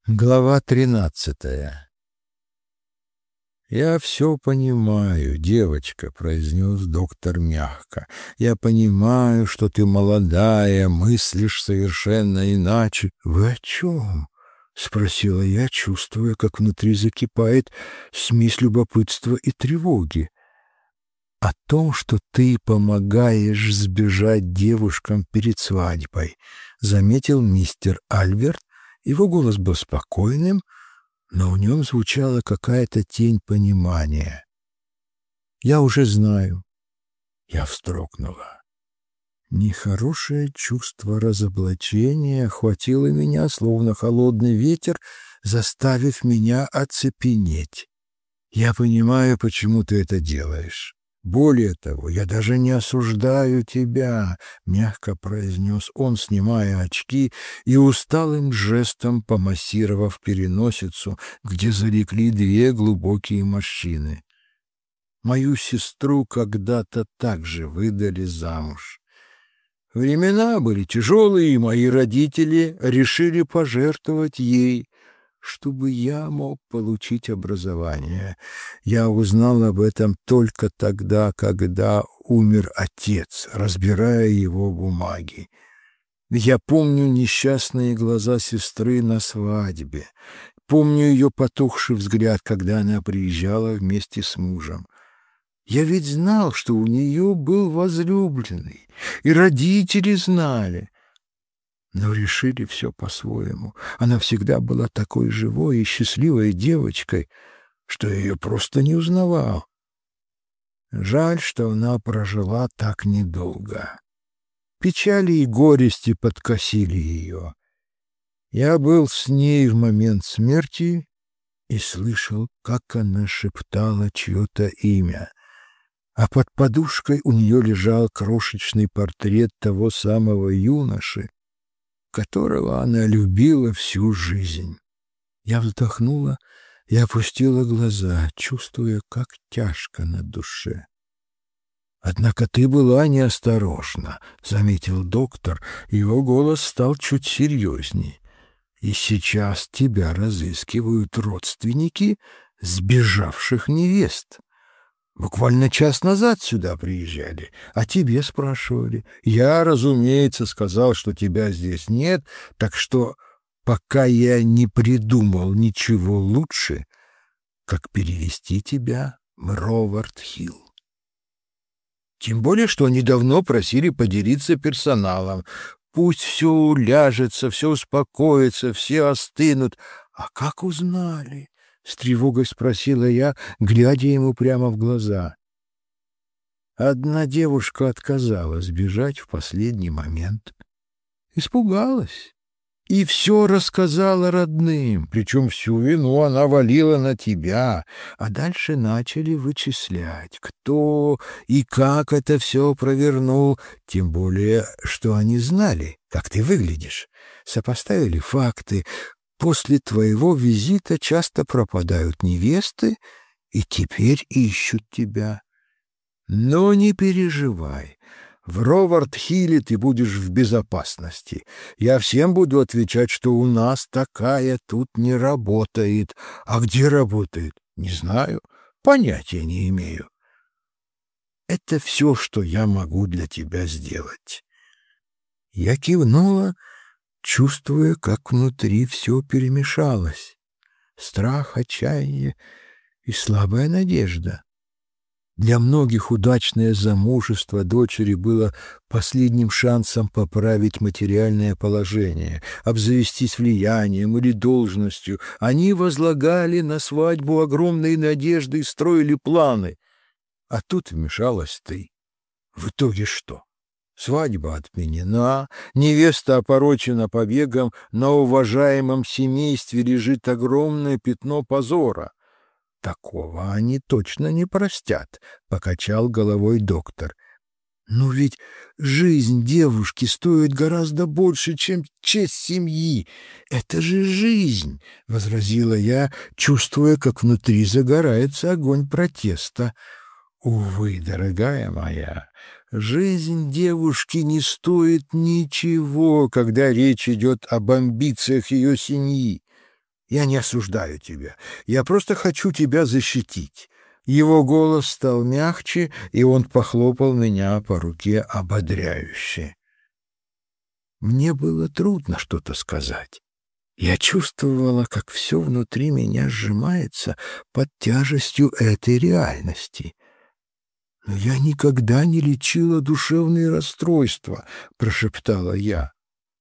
Глава 13. «Я все понимаю, девочка», — произнес доктор мягко. «Я понимаю, что ты молодая, мыслишь совершенно иначе». «Вы о чем?» — спросила я, чувствуя, как внутри закипает смесь любопытства и тревоги. «О том, что ты помогаешь сбежать девушкам перед свадьбой», — заметил мистер Альберт. Его голос был спокойным, но в нем звучала какая-то тень понимания. «Я уже знаю». Я вздрогнула. Нехорошее чувство разоблачения охватило меня, словно холодный ветер, заставив меня оцепенеть. «Я понимаю, почему ты это делаешь. Более того, я даже не осуждаю тебя», — мягко произнес он, снимая очки и усталым жестом помассировав переносицу, где залегли две глубокие морщины. «Мою сестру когда-то также выдали замуж. Времена были тяжелые, и мои родители решили пожертвовать ей, чтобы я мог получить образование. Я узнал об этом только тогда, когда умер отец, разбирая его бумаги. Я помню несчастные глаза сестры на свадьбе, помню ее потухший взгляд, когда она приезжала вместе с мужем. Я ведь знал, что у нее был возлюбленный, и родители знали, но решили все по-своему. Она всегда была такой живой и счастливой девочкой, что я ее просто не узнавал. Жаль, что она прожила так недолго. Печали и горести подкосили ее. Я был с ней в момент смерти и слышал, как она шептала чье-то имя, а под подушкой у нее лежал крошечный портрет того самого юноши, которого она любила всю жизнь. Я вздохнула и опустила глаза, чувствуя, как тяжко на душе. «Однако ты была неосторожна», — заметил доктор, его голос стал чуть серьезней. «И сейчас тебя разыскивают родственники сбежавших невест. Буквально час назад сюда приезжали, а тебе спрашивали. Я, разумеется, сказал, что тебя здесь нет, так что пока я не придумал ничего лучше, как перевести тебя в Ровард-Хилл. Тем более, что они давно просили поделиться персоналом. Пусть все уляжется, все успокоится, все остынут. А как узнали?» — с тревогой спросила я, глядя ему прямо в глаза. Одна девушка отказалась бежать в последний момент. Испугалась и все рассказала родным, причем всю вину она валила на тебя, а дальше начали вычислять, кто и как это все провернул, тем более, что они знали, как ты выглядишь, сопоставили факты. После твоего визита часто пропадают невесты, и теперь ищут тебя. Но не переживай. В Ровард-Хилле ты будешь в безопасности. Я всем буду отвечать, что у нас такая тут не работает. А где работает? Не знаю. Понятия не имею. Это все, что я могу для тебя сделать». Я кивнула, чувствуя, как внутри все перемешалось. Страх, отчаяние и слабая надежда. Для многих удачное замужество дочери было последним шансом поправить материальное положение, обзавестись влиянием или должностью. Они возлагали на свадьбу огромные надежды и строили планы. А тут вмешалась ты. В итоге что? Свадьба отменена, невеста опорочена побегом, на уважаемом семействе лежит огромное пятно позора. «Такого они точно не простят», — покачал головой доктор. «Но ведь жизнь девушки стоит гораздо больше, чем честь семьи. Это же жизнь», — возразила я, чувствуя, как внутри загорается огонь протеста. «Увы, дорогая моя, жизнь девушки не стоит ничего, когда речь идет об амбициях ее семьи. Я не осуждаю тебя. Я просто хочу тебя защитить». Его голос стал мягче, и он похлопал меня по руке ободряюще. Мне было трудно что-то сказать. Я чувствовала, как все внутри меня сжимается под тяжестью этой реальности. «Но я никогда не лечила душевные расстройства», — прошептала я.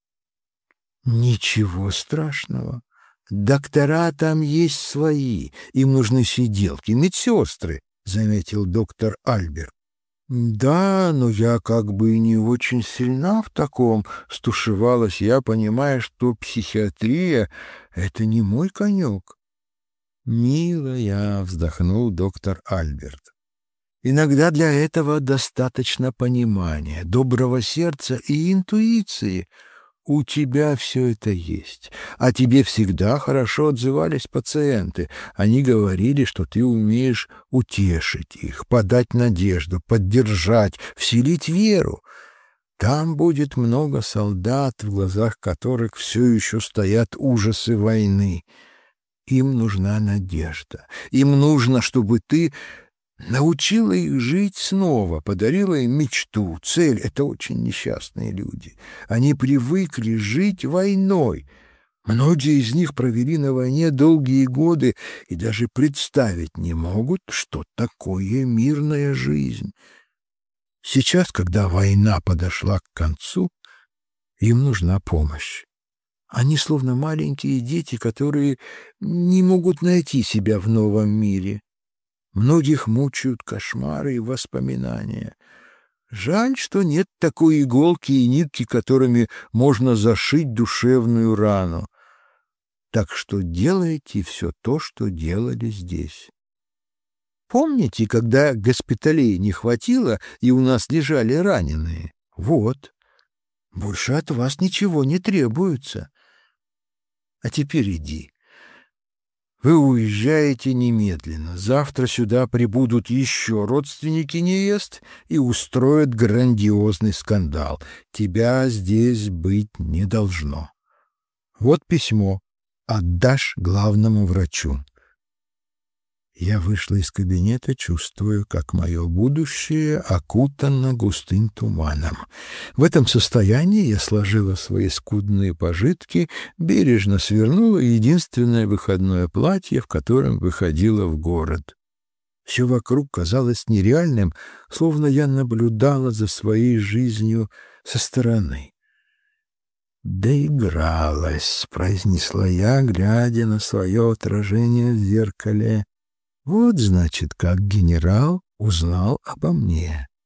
«Ничего страшного. Доктора там есть свои, им нужны сиделки, медсестры», — заметил доктор Альберт. «Да, но я как бы не очень сильна в таком», — стушевалась я, понимая, что психиатрия — это не мой конек. «Милая», — вздохнул доктор Альберт, — «иногда для этого достаточно понимания, доброго сердца и интуиции. У тебя все это есть, а тебе всегда хорошо отзывались пациенты. Они говорили, что ты умеешь утешить их, подать надежду, поддержать, вселить веру. Там будет много солдат, в глазах которых все еще стоят ужасы войны. Им нужна надежда. Им нужно, чтобы ты научила их жить снова, подарила им мечту, цель. Это очень несчастные люди. Они привыкли жить войной. Многие из них провели на войне долгие годы и даже представить не могут, что такое мирная жизнь. Сейчас, когда война подошла к концу, им нужна помощь. Они словно маленькие дети, которые не могут найти себя в новом мире. Многих мучают кошмары и воспоминания. Жаль, что нет такой иголки и нитки, которыми можно зашить душевную рану. Так что делайте все то, что делали здесь. Помните, когда госпиталей не хватило, и у нас лежали раненые? Вот. Больше от вас ничего не требуется. А теперь иди. Вы уезжаете немедленно. Завтра сюда прибудут еще родственники невест и устроят грандиозный скандал. Тебя здесь быть не должно. Вот письмо. Отдашь главному врачу. Я вышла из кабинета, чувствуя, как мое будущее окутано густым туманом. В этом состоянии я сложила свои скудные пожитки, бережно свернула единственное выходное платье, в котором выходила в город. Все вокруг казалось нереальным, словно я наблюдала за своей жизнью со стороны. «Доигралась», — произнесла я, глядя на свое отражение в зеркале. Вот, значит, как генерал узнал обо мне.